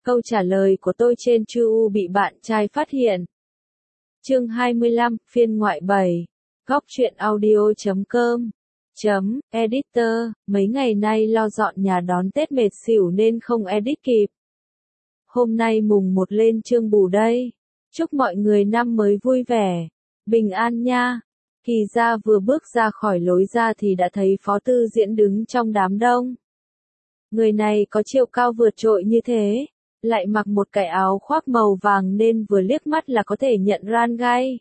Câu trả lời của tôi trên Chu bị bạn trai phát hiện. Chương 25, phiên ngoại 7. Góc truyện audio.com. Editor, mấy ngày nay lo dọn nhà đón Tết mệt xỉu nên không edit kịp. Hôm nay mùng 1 lên chương bù đây. Chúc mọi người năm mới vui vẻ, bình an nha. Kỳ ra vừa bước ra khỏi lối ra thì đã thấy Phó Tư Diễn đứng trong đám đông. Người này có chiều cao vượt trội như thế, lại mặc một cái áo khoác màu vàng nên vừa liếc mắt là có thể nhận ra ngay.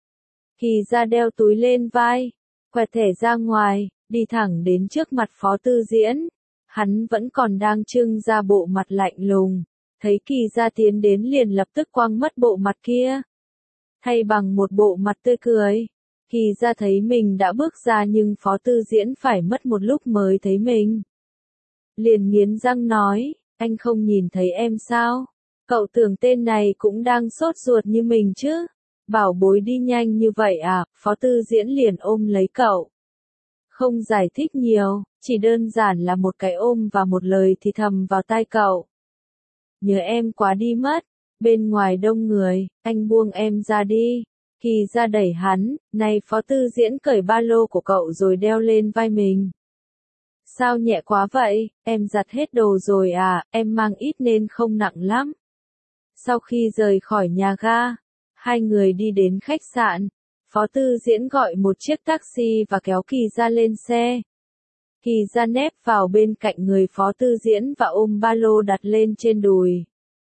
Kỳ ra đeo túi lên vai, quẹt thẻ ra ngoài, đi thẳng đến trước mặt Phó Tư Diễn. Hắn vẫn còn đang trưng ra bộ mặt lạnh lùng, thấy Kỳ ra tiến đến liền lập tức quăng mất bộ mặt kia, thay bằng một bộ mặt tươi cười. Kỳ ra thấy mình đã bước ra nhưng Phó Tư Diễn phải mất một lúc mới thấy mình. Liền nghiến răng nói, anh không nhìn thấy em sao? Cậu tưởng tên này cũng đang sốt ruột như mình chứ? Bảo bối đi nhanh như vậy à? Phó Tư Diễn liền ôm lấy cậu. Không giải thích nhiều, chỉ đơn giản là một cái ôm và một lời thì thầm vào tai cậu. Nhớ em quá đi mất, bên ngoài đông người, anh buông em ra đi. Kỳ ra đẩy hắn, này Phó Tư Diễn cởi ba lô của cậu rồi đeo lên vai mình. Sao nhẹ quá vậy, em giặt hết đồ rồi à, em mang ít nên không nặng lắm. Sau khi rời khỏi nhà ga, hai người đi đến khách sạn. Phó Tư Diễn gọi một chiếc taxi và kéo Kỳ ra lên xe. Kỳ ra nép vào bên cạnh người Phó Tư Diễn và ôm ba lô đặt lên trên đùi.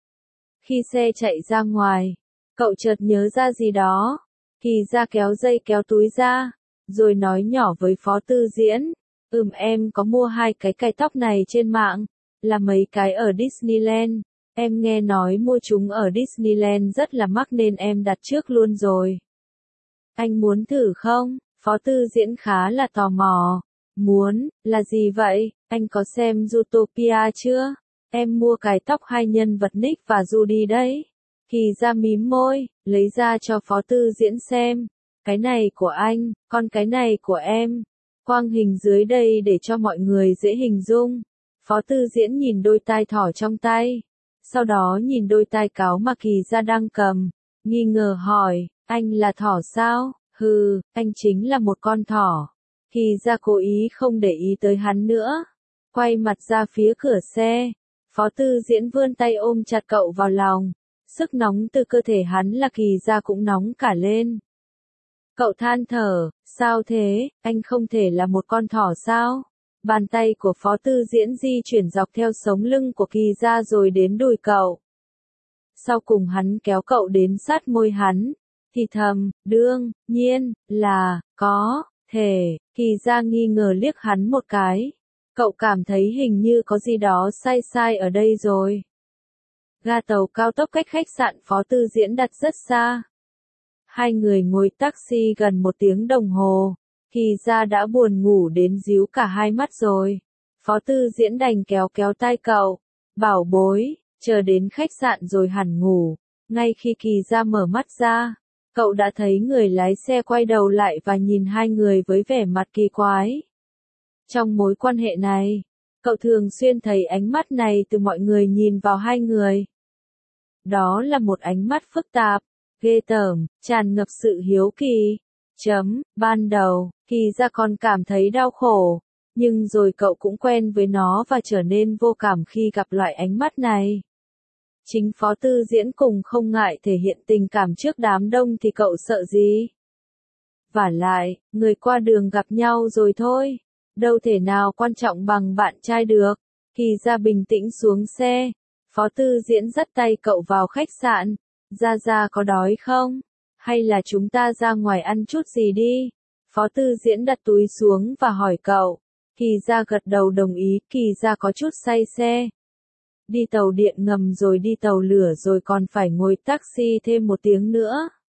Khi xe chạy ra ngoài, cậu chợt nhớ ra gì đó. Kỳ ra kéo dây kéo túi ra, rồi nói nhỏ với Phó Tư Diễn. Em có mua 2 cái cài tóc này trên mạng, là mấy cái ở Disneyland. Em nghe nói mua chúng ở Disneyland rất là mắc nên em đặt trước luôn rồi. Anh muốn thử không? Phó Tư Diễn khá là tò mò. Muốn, là gì vậy? Anh có xem Zootopia chưa? Em mua cài tóc 2 nhân vật Nick và Judy đấy. Kỳ ra mím môi, lấy ra cho Phó Tư Diễn xem. Cái này của anh, còn cái này của em. Quang hình dưới đây để cho mọi người dễ hình dung. Phó Tư Diễn nhìn đôi tai thỏ trong tay. Sau đó nhìn đôi tai cáo mà Kỳ ra đang cầm. Nghi ngờ hỏi, anh là thỏ sao? Hừ, anh chính là một con thỏ. Kỳ ra cố ý không để ý tới hắn nữa. Quay mặt ra phía cửa xe. Phó Tư Diễn vươn tay ôm chặt cậu vào lòng. Sức nóng từ cơ thể hắn là Kỳ ra cũng nóng cả lên. Cậu than thở, sao thế, anh không thể là một con thỏ sao? Bàn tay của Phó Tư Diễn di chuyển dọc theo sống lưng của Kỳ ra rồi đến đùi cậu. Sau cùng hắn kéo cậu đến sát môi hắn, thì thầm, đương nhiên, là, có, thể. Kỳ ra nghi ngờ liếc hắn một cái. Cậu cảm thấy hình như có gì đó sai sai ở đây rồi. Ga tàu cao tốc cách khách sạn Phó Tư Diễn đặt rất xa. Hai người ngồi taxi gần 1 tiếng đồng hồ. Kỳ ra đã buồn ngủ đến díu cả hai mắt rồi. Phó Tư Diễn đành kéo kéo tay cậu. Bảo bối, chờ đến khách sạn rồi hẳn ngủ. Ngay khi Kỳ ra mở mắt ra, cậu đã thấy người lái xe quay đầu lại và nhìn hai người với vẻ mặt kỳ quái. Trong mối quan hệ này, cậu thường xuyên thấy ánh mắt này từ mọi người nhìn vào hai người. Đó là một ánh mắt phức tạp, ghê tởm, tràn ngập sự hiếu kỳ. Ban đầu, Kỳ ra còn cảm thấy đau khổ, nhưng rồi cậu cũng quen với nó và trở nên vô cảm khi gặp loại ánh mắt này. Chính Phó Tư Diễn cùng không ngại thể hiện tình cảm trước đám đông thì cậu sợ gì? Vả lại, người qua đường gặp nhau rồi thôi, đâu thể nào quan trọng bằng bạn trai được. Kỳ ra bình tĩnh xuống xe, Phó Tư Diễn dắt tay cậu vào khách sạn. Ra có đói không? Hay là chúng ta ra ngoài ăn chút gì đi? Phó Tư Diễn đặt túi xuống và hỏi cậu. Kỳ ra gật đầu đồng ý. Kỳ ra có chút say xe. Đi tàu điện ngầm rồi đi tàu lửa rồi còn phải ngồi taxi thêm 1 tiếng nữa.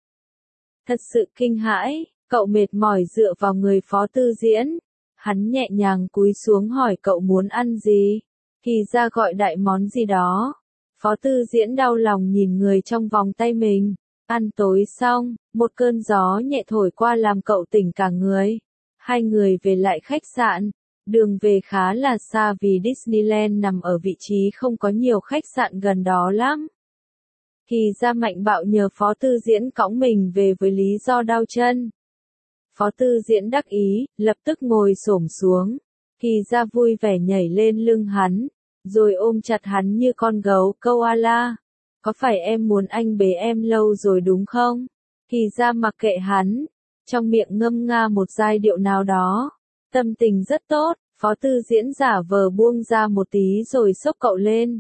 Thật sự kinh hãi, cậu mệt mỏi dựa vào người Phó Tư Diễn. Hắn nhẹ nhàng cúi xuống hỏi cậu muốn ăn gì. Kỳ ra gọi đại món gì đó. Phó Tư Diễn đau lòng nhìn người trong vòng tay mình. Ăn tối xong, một cơn gió nhẹ thổi qua làm cậu tỉnh cả người. Hai người về lại khách sạn. Đường về khá là xa vì Disneyland nằm ở vị trí không có nhiều khách sạn gần đó lắm. Kỳ Gia mạnh bạo nhờ Phó Tư Diễn cõng mình về với lý do đau chân. Phó Tư Diễn đắc ý, lập tức ngồi xổm xuống. Kỳ Gia vui vẻ nhảy lên lưng hắn, rồi ôm chặt hắn như con gấu koala. Có phải em muốn anh bế em lâu rồi đúng không? Kỳ Gia mặc kệ hắn, trong miệng ngâm nga một giai điệu nào đó. Tâm tình rất tốt, Phó Tư Diễn giả vờ buông ra một tí rồi xốc cậu lên.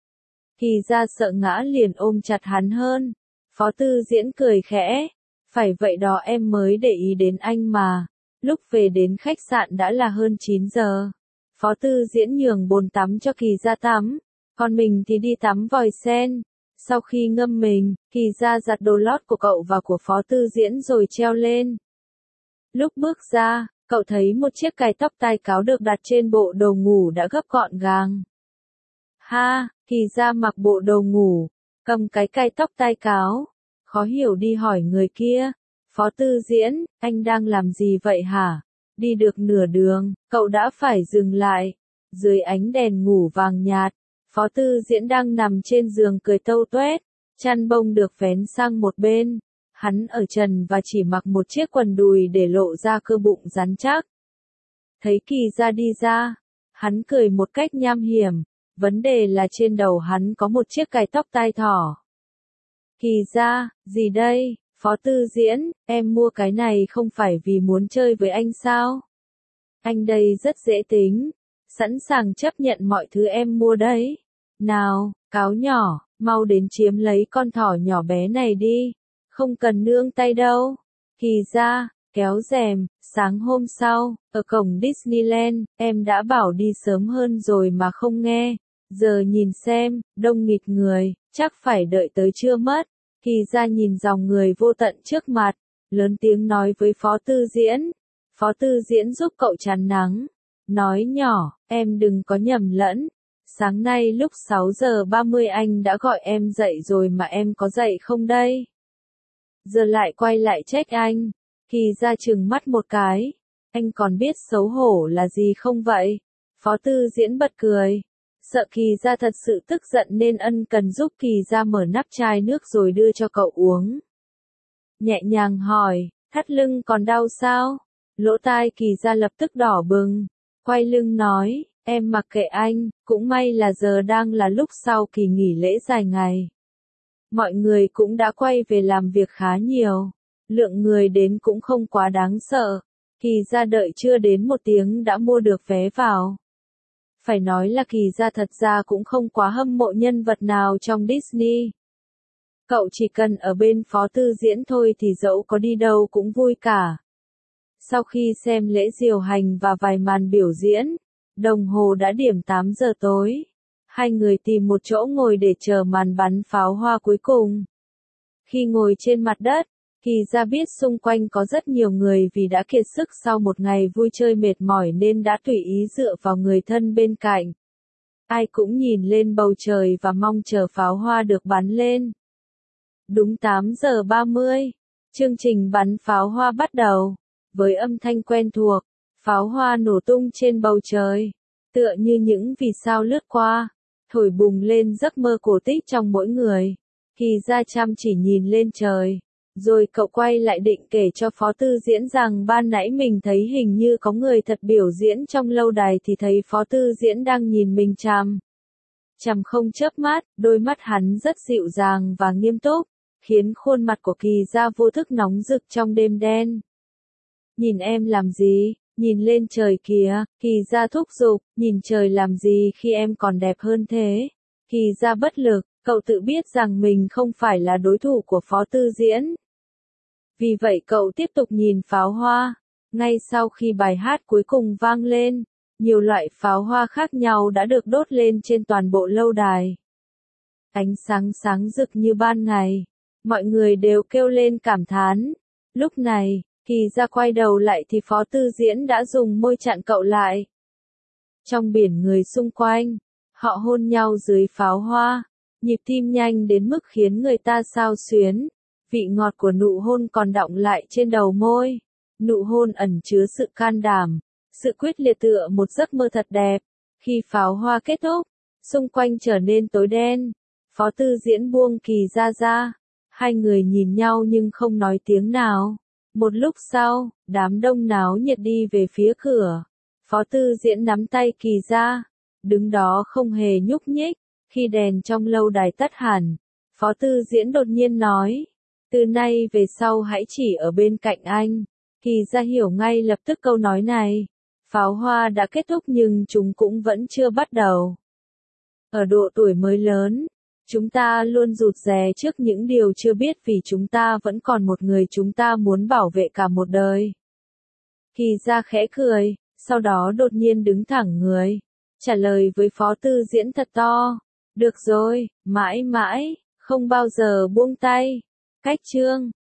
Kỳ Gia sợ ngã liền ôm chặt hắn hơn. Phó Tư Diễn cười khẽ. Phải vậy đó em mới để ý đến anh mà. Lúc về đến khách sạn đã là hơn 9 giờ. Phó Tư Diễn nhường bồn tắm cho Kỳ Gia tắm. Còn mình thì đi tắm vòi sen. Sau khi ngâm mình, Kỳ Gia giặt đồ lót của cậu và của Phó Tư Diễn rồi treo lên. Lúc bước ra, cậu thấy một chiếc cài tóc tai cáo được đặt trên bộ đồ ngủ đã gấp gọn gàng. Ha, Kỳ Gia mặc bộ đồ ngủ, cầm cái cài tóc tai cáo. Khó hiểu đi hỏi người kia. Phó Tư Diễn, anh đang làm gì vậy hả? Đi được nửa đường, cậu đã phải dừng lại. Dưới ánh đèn ngủ vàng nhạt, Phó Tư Diễn đang nằm trên giường cười tâu tuét, chăn bông được vén sang một bên. Hắn ở trần và chỉ mặc một chiếc quần đùi để lộ ra cơ bụng rắn chắc. Thấy Kỳ Gia đi ra, hắn cười một cách nham hiểm. Vấn đề là trên đầu hắn có một chiếc cài tóc tai thỏ. Kỳ Gia, gì đây? Phó Tư Diễn, em mua cái này không phải vì muốn chơi với anh sao? Anh đây rất dễ tính, sẵn sàng chấp nhận mọi thứ em mua đấy. Nào, cáo nhỏ, mau đến chiếm lấy con thỏ nhỏ bé này đi, không cần nương tay đâu. Kỳ Gia, kéo rèm, sáng hôm sau, ở cổng Disneyland, em đã bảo đi sớm hơn rồi mà không nghe. Giờ nhìn xem, đông nghịt người, chắc phải đợi tới trưa mất. Kỳ Gia nhìn dòng người vô tận trước mặt, lớn tiếng nói với Phó Tư Diễn. Phó Tư Diễn giúp cậu chắn nắng. Nói nhỏ, em đừng có nhầm lẫn. Sáng nay lúc 6 giờ 30 anh đã gọi em dậy rồi mà em có dậy không đây? Giờ lại quay lại trách anh. Kỳ Gia trừng mắt một cái. Anh còn biết xấu hổ là gì không vậy? Phó Tư Diễn bật cười. Sợ Kỳ Gia thật sự tức giận nên ân cần giúp Kỳ Gia mở nắp chai nước rồi đưa cho cậu uống. Nhẹ nhàng hỏi, thắt lưng còn đau sao? Lỗ tai Kỳ Gia lập tức đỏ bừng. Quay lưng nói, em mặc kệ anh, cũng may là giờ đang là lúc sau kỳ nghỉ lễ dài ngày. Mọi người cũng đã quay về làm việc khá nhiều. Lượng người đến cũng không quá đáng sợ. Kỳ Gia đợi chưa đến 1 tiếng đã mua được vé vào. Phải nói là Kỳ Gia thật ra cũng không quá hâm mộ nhân vật nào trong Disney. Cậu chỉ cần ở bên Phó Tư Diễn thôi thì dẫu có đi đâu cũng vui cả. Sau khi xem lễ diều hành và vài màn biểu diễn, đồng hồ đã điểm 8 giờ tối. Hai người tìm một chỗ ngồi để chờ màn bắn pháo hoa cuối cùng. Khi ngồi trên mặt đất, Kỳ Gia biết xung quanh có rất nhiều người vì đã kiệt sức sau một ngày vui chơi mệt mỏi nên đã tùy ý dựa vào người thân bên cạnh. Ai cũng nhìn lên bầu trời và mong chờ pháo hoa được bắn lên. Đúng 8 giờ 30, chương trình bắn pháo hoa bắt đầu. Với âm thanh quen thuộc, pháo hoa nổ tung trên bầu trời, tựa như những vì sao lướt qua, thổi bùng lên giấc mơ cổ tích trong mỗi người. Kỳ Gia chăm chỉ nhìn lên trời. Rồi cậu quay lại định kể cho Phó Tư Diễn rằng ban nãy mình thấy hình như có người thật biểu diễn trong lâu đài thì thấy Phó Tư Diễn đang nhìn mình chằm không chớp mắt, đôi mắt hắn rất dịu dàng và nghiêm túc, khiến khuôn mặt của Kỳ Gia vô thức nóng rực trong đêm đen. Nhìn em làm gì? Nhìn lên trời kìa, Kỳ Gia thúc giục, nhìn trời làm gì khi em còn đẹp hơn thế? Kỳ Gia bất lực, cậu tự biết rằng mình không phải là đối thủ của Phó Tư Diễn. Vì vậy cậu tiếp tục nhìn pháo hoa. Ngay sau khi bài hát cuối cùng vang lên, nhiều loại pháo hoa khác nhau đã được đốt lên trên toàn bộ lâu đài. Ánh sáng sáng rực như ban ngày. Mọi người đều kêu lên cảm thán. Lúc này, Kỳ Gia quay đầu lại thì Phó Tư Diễn đã dùng môi chặn cậu lại. Trong biển người xung quanh, họ hôn nhau dưới pháo hoa, nhịp tim nhanh đến mức khiến người ta xao xuyến. Vị ngọt của nụ hôn còn đọng lại trên đầu môi. Nụ hôn ẩn chứa sự can đảm, Sự quyết liệt tựa một giấc mơ thật đẹp. Khi pháo hoa kết thúc, xung quanh trở nên tối đen. Phó Tư Diễn buông Kỳ Gia ra. Hai người nhìn nhau nhưng không nói tiếng nào. Một lúc sau, đám đông náo nhiệt đi về phía cửa. Phó Tư Diễn nắm tay Kỳ Gia, đứng đó không hề nhúc nhích. Khi đèn trong lâu đài tắt hẳn, Phó Tư Diễn đột nhiên nói, từ nay về sau hãy chỉ ở bên cạnh anh. Kỳ Gia hiểu ngay lập tức câu nói này. Pháo hoa đã kết thúc nhưng chúng cũng vẫn chưa bắt đầu. Ở độ tuổi mới lớn, chúng ta luôn rụt rè trước những điều chưa biết vì chúng ta vẫn còn một người chúng ta muốn bảo vệ cả một đời. Kỳ Gia khẽ cười, sau đó đột nhiên đứng thẳng người, trả lời với Phó Tư Diễn thật to. Được rồi, mãi mãi, không bao giờ buông tay. Cách chương